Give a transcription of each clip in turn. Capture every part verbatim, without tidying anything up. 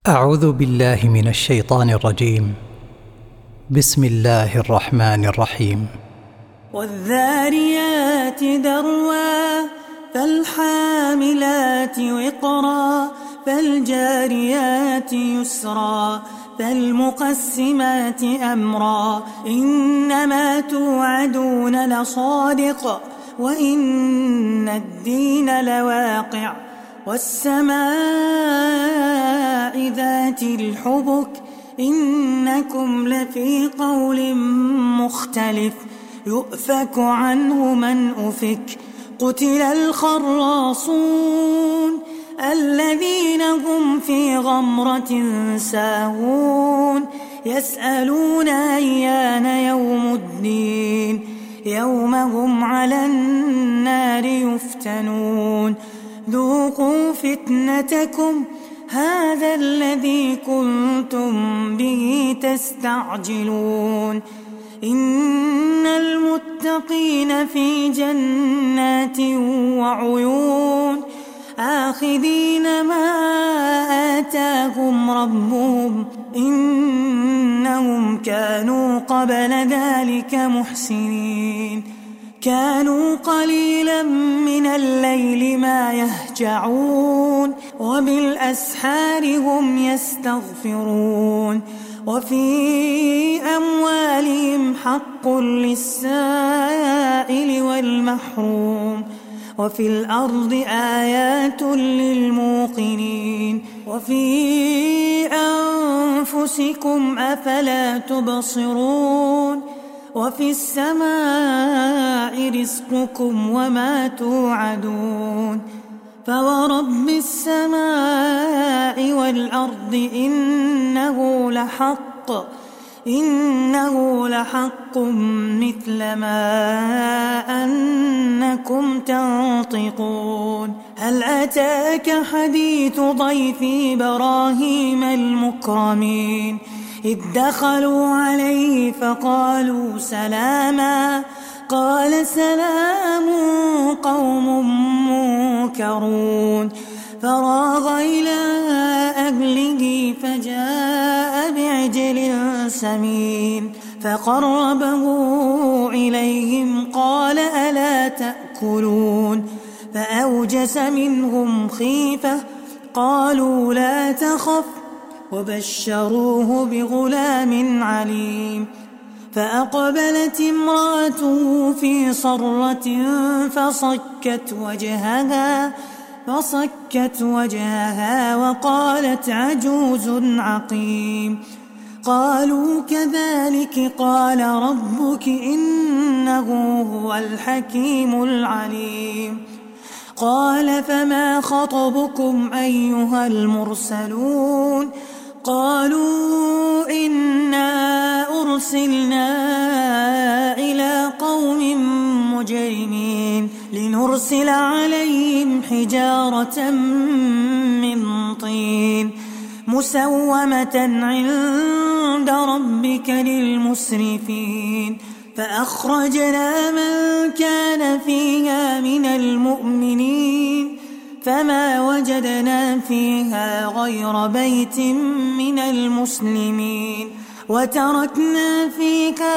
أعوذ بالله من الشيطان الرجيم. بسم الله الرحمن الرحيم. والذاريات ذروا فالحاملات وقرا فالجاريات يسرا فالمقسمات أمرا إنما توعدون لصادق وإن الدين لواقع والسماء ذات الحبك إنكم لفي قول مختلف يؤفك عنه من أفك قتل الخراصون الذين هم في غمرة ساهون يسألون أيان يوم الدين يوم هم على النار يفتنون ذوقوا فتنتكم هذا الذي كنتم به تستعجلون إن المتقين في جنات وعيون آخذين ما آتاهم ربهم إنهم كانوا قبل ذلك محسنين كانوا قليلا من الليل ما يهجعون وبالأسحار هم يستغفرون وفي أموالهم حق للسائل والمحروم وفي الأرض آيات للموقنين وفي أنفسكم أفلا تبصرون وفي السماء رزقكم وما توعدون فورب السماء والأرض إنه لحق إنه لحق مثل ما أنكم تنطقون هل أتاك حديث ضيف إبراهيم المكرمين إذ دخلوا عليه فقالوا سلاما قال سلام قوم منكرون فراغ إلى أهله فجاء بعجل سمين فقربه إليهم قال ألا تأكلون فأوجس منهم خيفة قالوا لا تخف وبشروه بغلام عليم فأقبلت امرأته في صرة فصكت وجهها فصكت وجهها وقالت عجوز عقيم قالوا كذلك قال ربك إنه هو الحكيم العليم قال فما خطبكم أيها المرسلون قالوا إنا أرسلنا إلى قوم مجرمين لنرسل عليهم حجارة من طين مسومة عند ربك للمسرفين فأخرجنا من كان فيها من المؤمنين فما وجدنا فيها غير بيت من المسلمين وتركنا فيها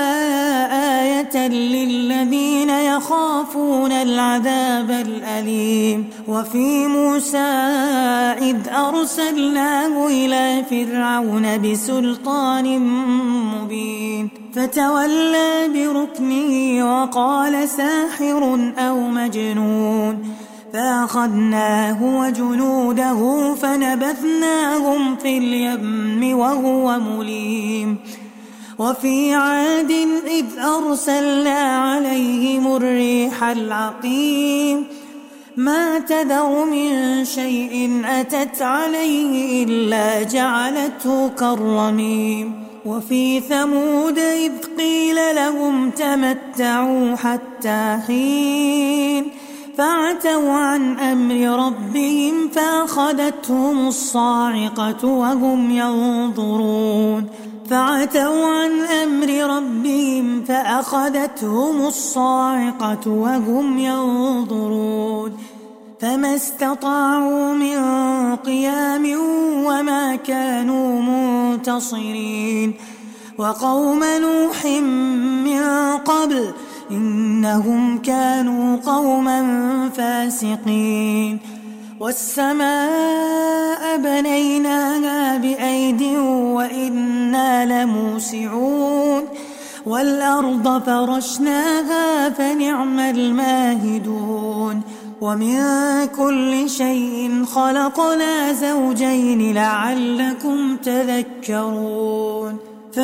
آية للذين يخافون العذاب الأليم وفي موسى إذ أرسلناه إلى فرعون بسلطان مبين فتولى بركنه وقال ساحر أو مجنون فأخذناه وجنوده فنبذناهم في اليم وهو مليم وفي عاد إذ أرسلنا عليهم الريح العقيم ما تذر من شيء أتت عليه إلا جعلته كالرميم وفي ثمود إذ قيل لهم تمتعوا حتى حين فعتوا عن أمر ربهم فأخذتهم الصاعقة وهم ينظرون فعتوا عن أمر ربهم فأخذتهم الصاعقة وهم ينظرون فما استطاعوا من قيام وما كانوا منتصرين وقوم نوح من قبل إنهم كانوا قوما فاسقين والسماء بنيناها بأيد وإنا لموسعون والأرض فرشناها فنعم الماهدون ومن كل شيء خلقنا زوجين لعلكم تذكرون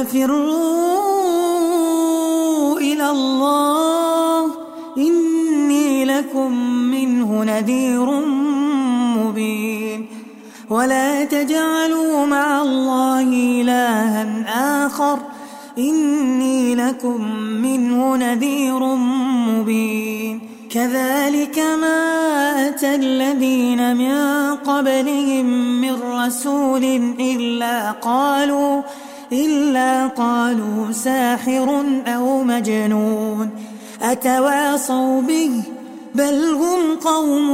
ففروا إلى الله إني لكم منه نذير مبين ولا تجعلوا مع الله إلها آخر إني لكم منه نذير مبين كذلك ما أتى الذين من قبلهم من رسول إلا قالوا إلا قالوا ساحر أو مجنون أتواصوا به بل هم قوم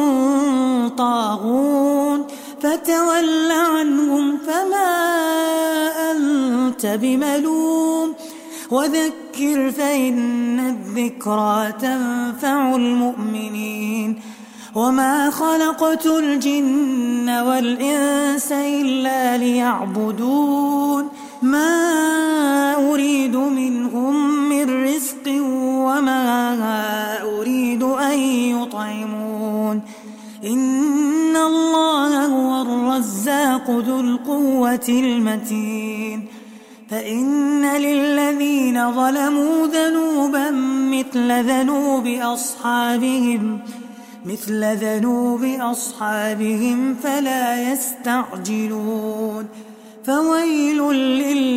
طاغون فتول عنهم فما أنت بملوم وذكر فإن الذكرى تنفع المؤمنين وما خلقت الجن والإنس إلا ليعبدون ما أريد منهم من رزق وما أريد أن يطعمون إن الله هو الرزاق ذو القوة المتين فإن للذين ظلموا ذنوبا مثل ذنوب أصحابهم مثل ذنوب أصحابهم فلا يستعجلون فويل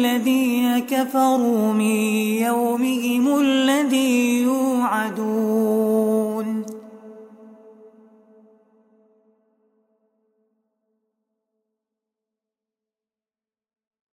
للذين كفروا من يومهم الذي يوعدون